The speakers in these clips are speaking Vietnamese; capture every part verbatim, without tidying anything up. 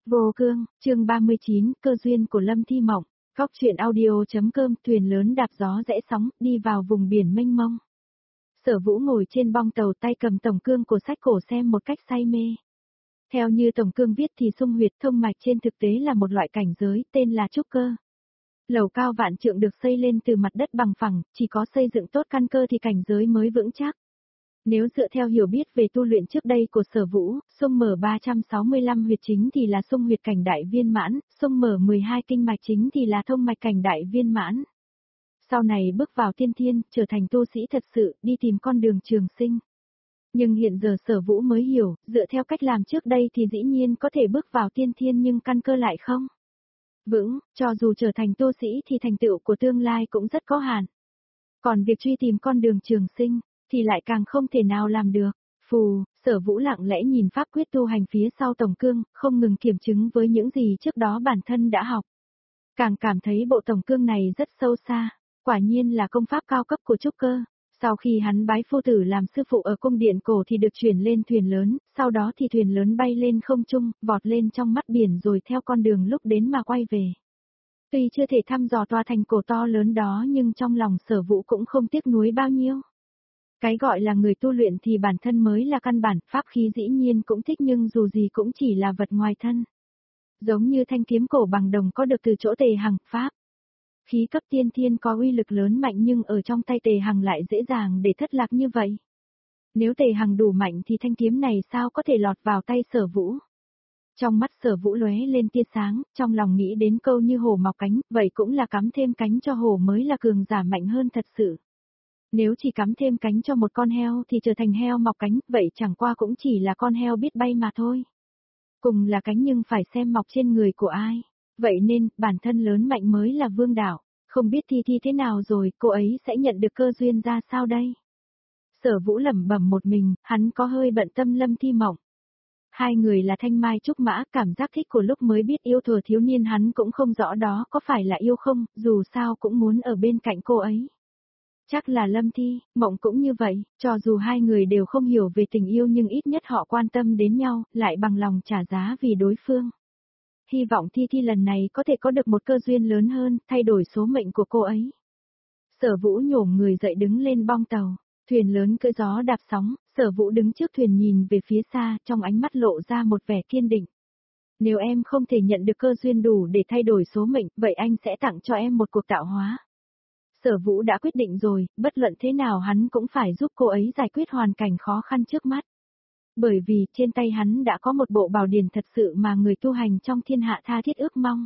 Vô cương, chương ba mươi chín, cơ duyên của Lâm Thi Mộng. Góc truyện audio.com, thuyền lớn đạp gió rẽ sóng, đi vào vùng biển mênh mông. Sở Vũ ngồi trên bong tàu, tay cầm tổng cương của sách cổ xem một cách say mê. Theo như tổng cương viết thì xung huyệt thông mạch trên thực tế là một loại cảnh giới, tên là trúc cơ. Lầu cao vạn trượng được xây lên từ mặt đất bằng phẳng, chỉ có xây dựng tốt căn cơ thì cảnh giới mới vững chắc. Nếu dựa theo hiểu biết về tu luyện trước đây của Sở Vũ, xung mở ba trăm sáu mươi lăm huyệt chính thì là xung huyệt cảnh đại viên mãn, xung mở mười hai kinh mạch chính thì là thông mạch cảnh đại viên mãn. Sau này bước vào tiên thiên, trở thành tu sĩ thật sự, đi tìm con đường trường sinh. Nhưng hiện giờ Sở Vũ mới hiểu, dựa theo cách làm trước đây thì dĩ nhiên có thể bước vào tiên thiên nhưng căn cơ lại không vững, cho dù trở thành tu sĩ thì thành tựu của tương lai cũng rất có hạn. Còn việc truy tìm con đường trường sinh thì lại càng không thể nào làm được. Phù, Sở Vũ lặng lẽ nhìn pháp quyết tu hành phía sau tổng cương, không ngừng kiểm chứng với những gì trước đó bản thân đã học. Càng cảm thấy bộ tổng cương này rất sâu xa, quả nhiên là công pháp cao cấp của trúc cơ. Sau khi hắn bái phu tử làm sư phụ ở cung điện cổ thì được chuyển lên thuyền lớn, sau đó thì thuyền lớn bay lên không trung, vọt lên trong mắt biển rồi theo con đường lúc đến mà quay về. Tuy chưa thể thăm dò tòa thành cổ to lớn đó nhưng trong lòng Sở Vũ cũng không tiếc nuối bao nhiêu. Cái gọi là người tu luyện thì bản thân mới là căn bản, pháp khí dĩ nhiên cũng thích nhưng dù gì cũng chỉ là vật ngoài thân. Giống như thanh kiếm cổ bằng đồng có được từ chỗ Tề Hằng, pháp. Khí cấp tiên thiên có uy lực lớn mạnh nhưng ở trong tay Tề Hằng lại dễ dàng để thất lạc như vậy. Nếu Tề Hằng đủ mạnh thì thanh kiếm này sao có thể lọt vào tay Sở Vũ. Trong mắt Sở Vũ lóe lên tia sáng, trong lòng nghĩ đến câu như hổ mọc cánh, vậy cũng là cắm thêm cánh cho hổ mới là cường giả mạnh hơn thật sự. Nếu chỉ cắm thêm cánh cho một con heo thì trở thành heo mọc cánh, vậy chẳng qua cũng chỉ là con heo biết bay mà thôi. Cùng là cánh nhưng phải xem mọc trên người của ai. Vậy nên, bản thân lớn mạnh mới là vương đạo. Không biết Thi Thi thế nào rồi, cô ấy sẽ nhận được cơ duyên ra sao đây? Sở Vũ lẩm bẩm một mình, hắn có hơi bận tâm Lâm Thi Mộng. Hai người là thanh mai trúc mã, cảm giác thích của lúc mới biết yêu thuở thiếu niên hắn cũng không rõ đó có phải là yêu không, dù sao cũng muốn ở bên cạnh cô ấy. Chắc là Lâm Thi, Mộng cũng như vậy, cho dù hai người đều không hiểu về tình yêu nhưng ít nhất họ quan tâm đến nhau, lại bằng lòng trả giá vì đối phương. Hy vọng Thi Thi lần này có thể có được một cơ duyên lớn hơn, thay đổi số mệnh của cô ấy. Sở Vũ nhổm người dậy đứng lên bong tàu, thuyền lớn cưỡi gió đạp sóng, Sở Vũ đứng trước thuyền nhìn về phía xa, trong ánh mắt lộ ra một vẻ kiên định. Nếu em không thể nhận được cơ duyên đủ để thay đổi số mệnh, vậy anh sẽ tặng cho em một cuộc tạo hóa. Sở Vũ đã quyết định rồi, bất luận thế nào hắn cũng phải giúp cô ấy giải quyết hoàn cảnh khó khăn trước mắt. Bởi vì trên tay hắn đã có một bộ bảo điển thật sự mà người tu hành trong thiên hạ tha thiết ước mong.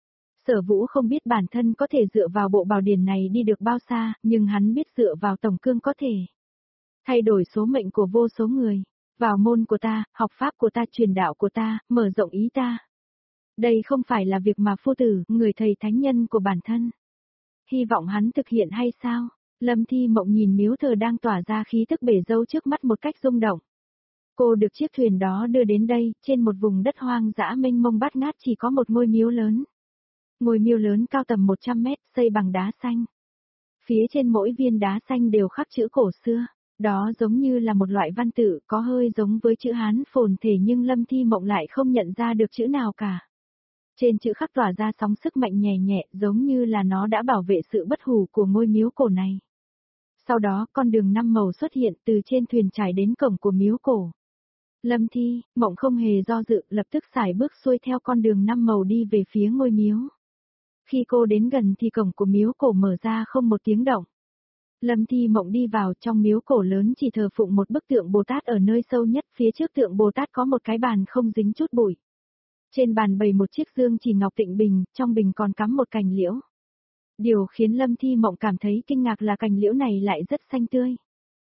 Sở Vũ không biết bản thân có thể dựa vào bộ bảo điển này đi được bao xa, nhưng hắn biết dựa vào tổng cương có thể thay đổi số mệnh của vô số người, vào môn của ta, học pháp của ta, truyền đạo của ta, mở rộng ý ta. Đây không phải là việc mà phu tử, người thầy thánh nhân của bản thân. Hy vọng hắn thực hiện hay sao? Lâm Thi Mộng nhìn miếu thờ đang tỏa ra khí tức bể dâu trước mắt một cách rung động. Cô được chiếc thuyền đó đưa đến đây, trên một vùng đất hoang dã mênh mông bát ngát chỉ có một ngôi miếu lớn. Ngôi miếu lớn cao tầm một trăm mét, xây bằng đá xanh. Phía trên mỗi viên đá xanh đều khắc chữ cổ xưa, đó giống như là một loại văn tự có hơi giống với chữ Hán phồn thể nhưng Lâm Thi Mộng lại không nhận ra được chữ nào cả. Trên chữ khắc tỏa ra sóng sức mạnh nhẹ nhẹ giống như là nó đã bảo vệ sự bất hủ của ngôi miếu cổ này. Sau đó con đường năm màu xuất hiện từ trên thuyền trải đến cổng của miếu cổ. Lâm Thi, Mộng không hề do dự, lập tức sải bước xuôi theo con đường năm màu đi về phía ngôi miếu. Khi cô đến gần thì cổng của miếu cổ mở ra không một tiếng động. Lâm Thi Mộng đi vào, trong miếu cổ lớn chỉ thờ phụng một bức tượng Bồ Tát ở nơi sâu nhất, phía trước tượng Bồ Tát có một cái bàn không dính chút bụi. Trên bàn bày một chiếc dương chỉ ngọc tịnh bình, trong bình còn cắm một cành liễu. Điều khiến Lâm Thi Mộng cảm thấy kinh ngạc là cành liễu này lại rất xanh tươi.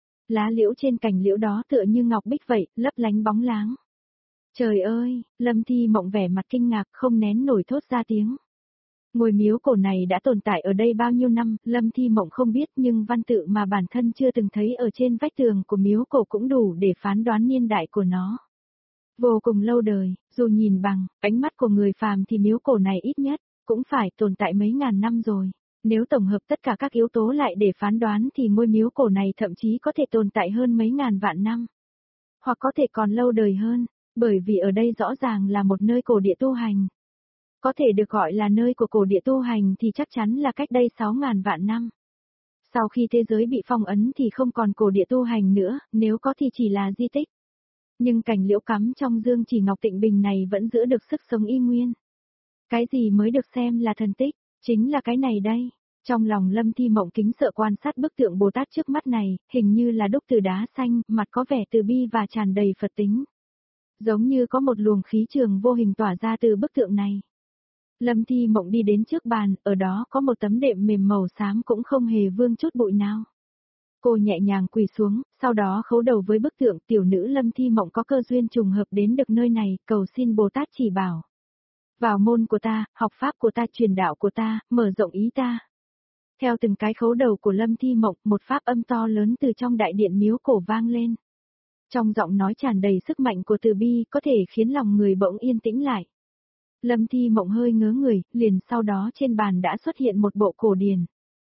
Lá liễu trên cành liễu đó tựa như ngọc bích vậy, lấp lánh bóng láng. Trời ơi, Lâm Thi Mộng vẻ mặt kinh ngạc không nén nổi thốt ra tiếng. Ngôi miếu cổ này đã tồn tại ở đây bao nhiêu năm, Lâm Thi Mộng không biết nhưng văn tự mà bản thân chưa từng thấy ở trên vách tường của miếu cổ cũng đủ để phán đoán niên đại của nó. Vô cùng lâu đời, dù nhìn bằng ánh mắt của người phàm thì miếu cổ này ít nhất cũng phải tồn tại mấy ngàn năm rồi. Nếu tổng hợp tất cả các yếu tố lại để phán đoán thì ngôi miếu cổ này thậm chí có thể tồn tại hơn mấy ngàn vạn năm. Hoặc có thể còn lâu đời hơn. Bởi vì ở đây rõ ràng là một nơi cổ địa tu hành. Có thể được gọi là nơi của cổ địa tu hành thì chắc chắn là cách đây sáu ngàn vạn năm. Sau khi thế giới bị phong ấn thì không còn cổ địa tu hành nữa, nếu có thì chỉ là di tích. Nhưng cành liễu cắm trong dương chỉ ngọc tịnh bình này vẫn giữ được sức sống y nguyên. Cái gì mới được xem là thần tích, chính là cái này đây. Trong lòng Lâm Thi Mộng kính sợ quan sát bức tượng Bồ Tát trước mắt này, hình như là đúc từ đá xanh, mặt có vẻ từ bi và tràn đầy Phật tính. Giống như có một luồng khí trường vô hình tỏa ra từ bức tượng này. Lâm Thi Mộng đi đến trước bàn, ở đó có một tấm đệm mềm màu xám cũng không hề vương chút bụi nào. Cô nhẹ nhàng quỳ xuống, sau đó khấu đầu với bức tượng tiểu nữ Lâm Thi Mộng có cơ duyên trùng hợp đến được nơi này, cầu xin Bồ Tát chỉ bảo. Vào môn của ta, học pháp của ta, truyền đạo của ta, mở rộng ý ta. Theo từng cái khấu đầu của Lâm Thi Mộng, một pháp âm to lớn từ trong đại điện miếu cổ vang lên. Trong giọng nói tràn đầy sức mạnh của từ bi có thể khiến lòng người bỗng yên tĩnh lại. Lâm Thi Mộng hơi ngớ người, liền sau đó trên bàn đã xuất hiện một bộ cổ điển.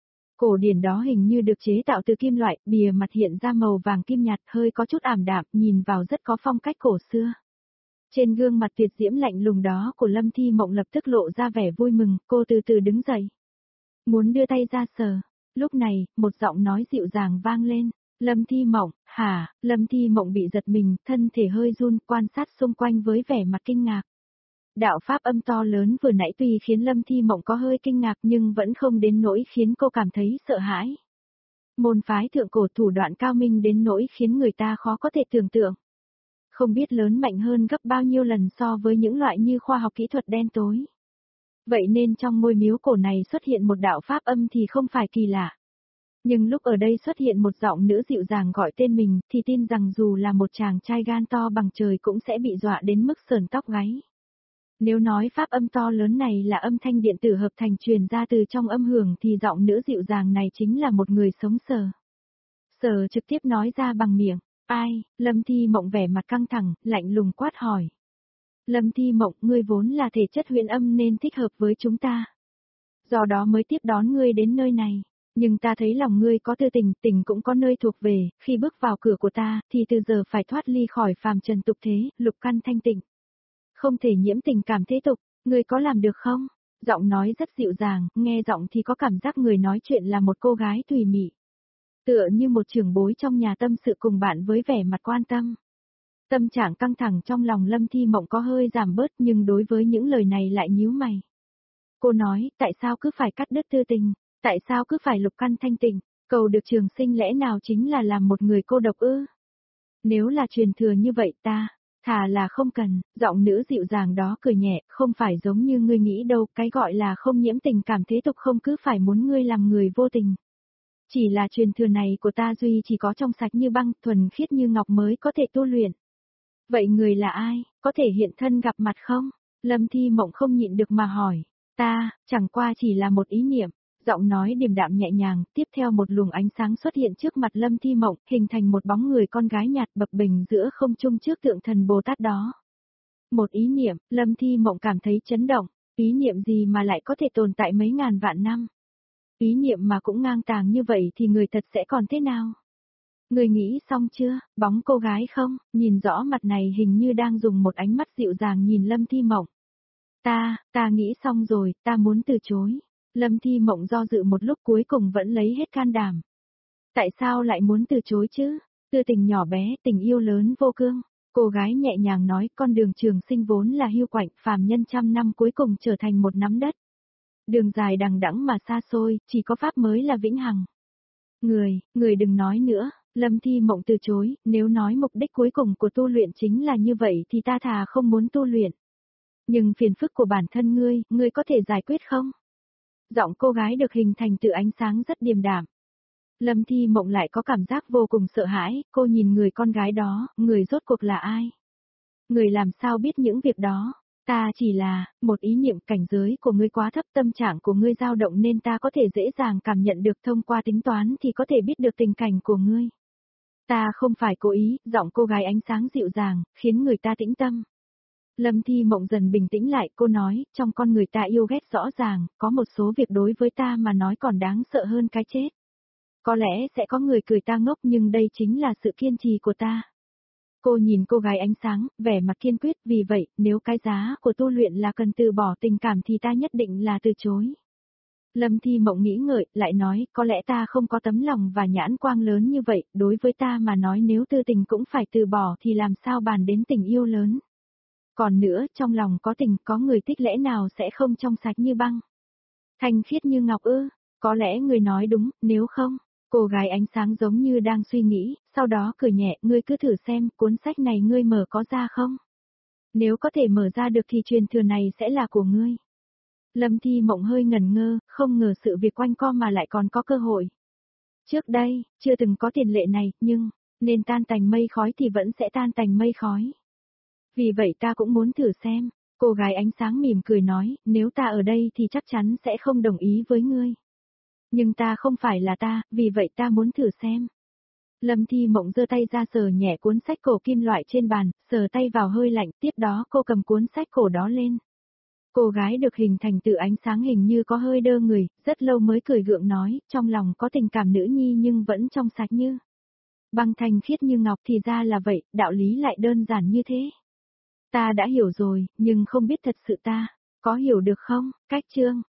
Cổ điển đó hình như được chế tạo từ kim loại, bìa mặt hiện ra màu vàng kim nhạt hơi có chút ảm đạm, nhìn vào rất có phong cách cổ xưa. Trên gương mặt tuyệt diễm lạnh lùng đó của Lâm Thi Mộng lập tức lộ ra vẻ vui mừng, cô từ từ đứng dậy. Muốn đưa tay ra sờ. Lúc này, một giọng nói dịu dàng vang lên. Lâm Thi Mộng, hả? Lâm Thi Mộng bị giật mình, thân thể hơi run, quan sát xung quanh với vẻ mặt kinh ngạc. Đạo pháp âm to lớn vừa nãy tuy khiến Lâm Thi Mộng có hơi kinh ngạc nhưng vẫn không đến nỗi khiến cô cảm thấy sợ hãi. Môn phái thượng cổ thủ đoạn cao minh đến nỗi khiến người ta khó có thể tưởng tượng. Không biết lớn mạnh hơn gấp bao nhiêu lần so với những loại như khoa học kỹ thuật đen tối. Vậy nên trong ngôi miếu cổ này xuất hiện một đạo pháp âm thì không phải kỳ lạ. Nhưng lúc ở đây xuất hiện một giọng nữ dịu dàng gọi tên mình thì tin rằng dù là một chàng trai gan to bằng trời cũng sẽ bị dọa đến mức sờn tóc gáy. Nếu nói pháp âm to lớn này là âm thanh điện tử hợp thành truyền ra từ trong âm hưởng thì giọng nữ dịu dàng này chính là một người sống sờ. Sờ trực tiếp nói ra bằng miệng. Ai? Lâm Thi Mộng vẻ mặt căng thẳng, lạnh lùng quát hỏi. Lâm Thi Mộng, ngươi vốn là thể chất huyền âm nên thích hợp với chúng ta. Do đó mới tiếp đón ngươi đến nơi này. Nhưng ta thấy lòng ngươi có tư tình, tình cũng có nơi thuộc về, khi bước vào cửa của ta, thì từ giờ phải thoát ly khỏi phàm trần tục thế, lục căn thanh tịnh. Không thể nhiễm tình cảm thế tục, ngươi có làm được không? Giọng nói rất dịu dàng, nghe giọng thì có cảm giác người nói chuyện là một cô gái tùy mị. Tựa như một trưởng bối trong nhà tâm sự cùng bạn với vẻ mặt quan tâm. Tâm trạng căng thẳng trong lòng Lâm Thi Mộng có hơi giảm bớt nhưng đối với những lời này lại nhíu mày. Cô nói, tại sao cứ phải cắt đứt tư tình, tại sao cứ phải lục căn thanh tịnh, cầu được trường sinh lẽ nào chính là làm một người cô độc ư? Nếu là truyền thừa như vậy ta, thà là không cần, giọng nữ dịu dàng đó cười nhẹ, không phải giống như ngươi nghĩ đâu, cái gọi là không nhiễm tình cảm thế tục không cứ phải muốn ngươi làm người vô tình. Chỉ là truyền thừa này của ta duy chỉ có trong sạch như băng, thuần khiết như ngọc mới có thể tu luyện. Vậy người là ai, có thể hiện thân gặp mặt không? Lâm Thi Mộng không nhịn được mà hỏi. Ta, chẳng qua chỉ là một ý niệm. Giọng nói điềm đạm nhẹ nhàng, tiếp theo một luồng ánh sáng xuất hiện trước mặt Lâm Thi Mộng, hình thành một bóng người con gái nhạt bập bềnh giữa không trung trước tượng thần Bồ Tát đó. Một ý niệm, Lâm Thi Mộng cảm thấy chấn động, ý niệm gì mà lại có thể tồn tại mấy ngàn vạn năm? Ý niệm mà cũng ngang tàng như vậy thì người thật sẽ còn thế nào? Người nghĩ xong chưa, bóng cô gái không, nhìn rõ mặt này hình như đang dùng một ánh mắt dịu dàng nhìn Lâm Thi Mộng. Ta, ta nghĩ xong rồi, ta muốn từ chối. Lâm Thi Mộng do dự một lúc cuối cùng vẫn lấy hết can đảm. Tại sao lại muốn từ chối chứ? Tư tình nhỏ bé, tình yêu lớn vô cương. Cô gái nhẹ nhàng nói con đường trường sinh vốn là hiu quạnh, phàm nhân trăm năm cuối cùng trở thành một nắm đất. Đường dài đằng đẵng mà xa xôi, chỉ có pháp mới là vĩnh hằng. Người, người đừng nói nữa, Lâm Thi Mộng từ chối, nếu nói mục đích cuối cùng của tu luyện chính là như vậy thì ta thà không muốn tu luyện. Nhưng phiền phức của bản thân ngươi, ngươi có thể giải quyết không? Giọng cô gái được hình thành từ ánh sáng rất điềm đạm. Lâm Thi Mộng lại có cảm giác vô cùng sợ hãi, cô nhìn người con gái đó, người rốt cuộc là ai? Người làm sao biết những việc đó? Ta chỉ là, một ý niệm cảnh giới của ngươi quá thấp, tâm trạng của ngươi dao động nên ta có thể dễ dàng cảm nhận được thông qua tính toán thì có thể biết được tình cảnh của ngươi. Ta không phải cố ý, giọng cô gái ánh sáng dịu dàng, khiến người ta tĩnh tâm. Lâm Thi Mộng dần bình tĩnh lại, cô nói, trong con người ta yêu ghét rõ ràng, có một số việc đối với ta mà nói còn đáng sợ hơn cái chết. Có lẽ sẽ có người cười ta ngốc nhưng đây chính là sự kiên trì của ta. Cô nhìn cô gái ánh sáng, vẻ mặt kiên quyết, vì vậy, nếu cái giá của tu luyện là cần từ bỏ tình cảm thì ta nhất định là từ chối. Lâm Thi Mộng nghĩ ngợi, lại nói, có lẽ ta không có tấm lòng và nhãn quang lớn như vậy, đối với ta mà nói nếu tư tình cũng phải từ bỏ thì làm sao bàn đến tình yêu lớn. Còn nữa, trong lòng có tình, có người thích lẽ nào sẽ không trong sạch như băng. Thanh khiết như ngọc ư, có lẽ người nói đúng, nếu không, cô gái ánh sáng giống như đang suy nghĩ, sau đó cười nhẹ, ngươi cứ thử xem, cuốn sách này ngươi mở có ra không? Nếu có thể mở ra được thì truyền thừa này sẽ là của ngươi. Lâm Thi Mộng hơi ngần ngơ, không ngờ sự việc quanh co mà lại còn có cơ hội. Trước đây, chưa từng có tiền lệ này, nhưng, nên tan tành mây khói thì vẫn sẽ tan tành mây khói. Vì vậy ta cũng muốn thử xem, cô gái ánh sáng mỉm cười nói, nếu ta ở đây thì chắc chắn sẽ không đồng ý với ngươi. Nhưng ta không phải là ta, vì vậy ta muốn thử xem. Lâm Thi Mộng giơ tay ra sờ nhẹ cuốn sách cổ kim loại trên bàn, sờ tay vào hơi lạnh, tiếp đó cô cầm cuốn sách cổ đó lên. Cô gái được hình thành từ ánh sáng hình như có hơi đơ người, rất lâu mới cười gượng nói, trong lòng có tình cảm nữ nhi nhưng vẫn trong sạch như. Băng thanh khiết như ngọc thì ra là vậy, đạo lý lại đơn giản như thế. Ta đã hiểu rồi, nhưng không biết thật sự ta, có hiểu được không, cách chương.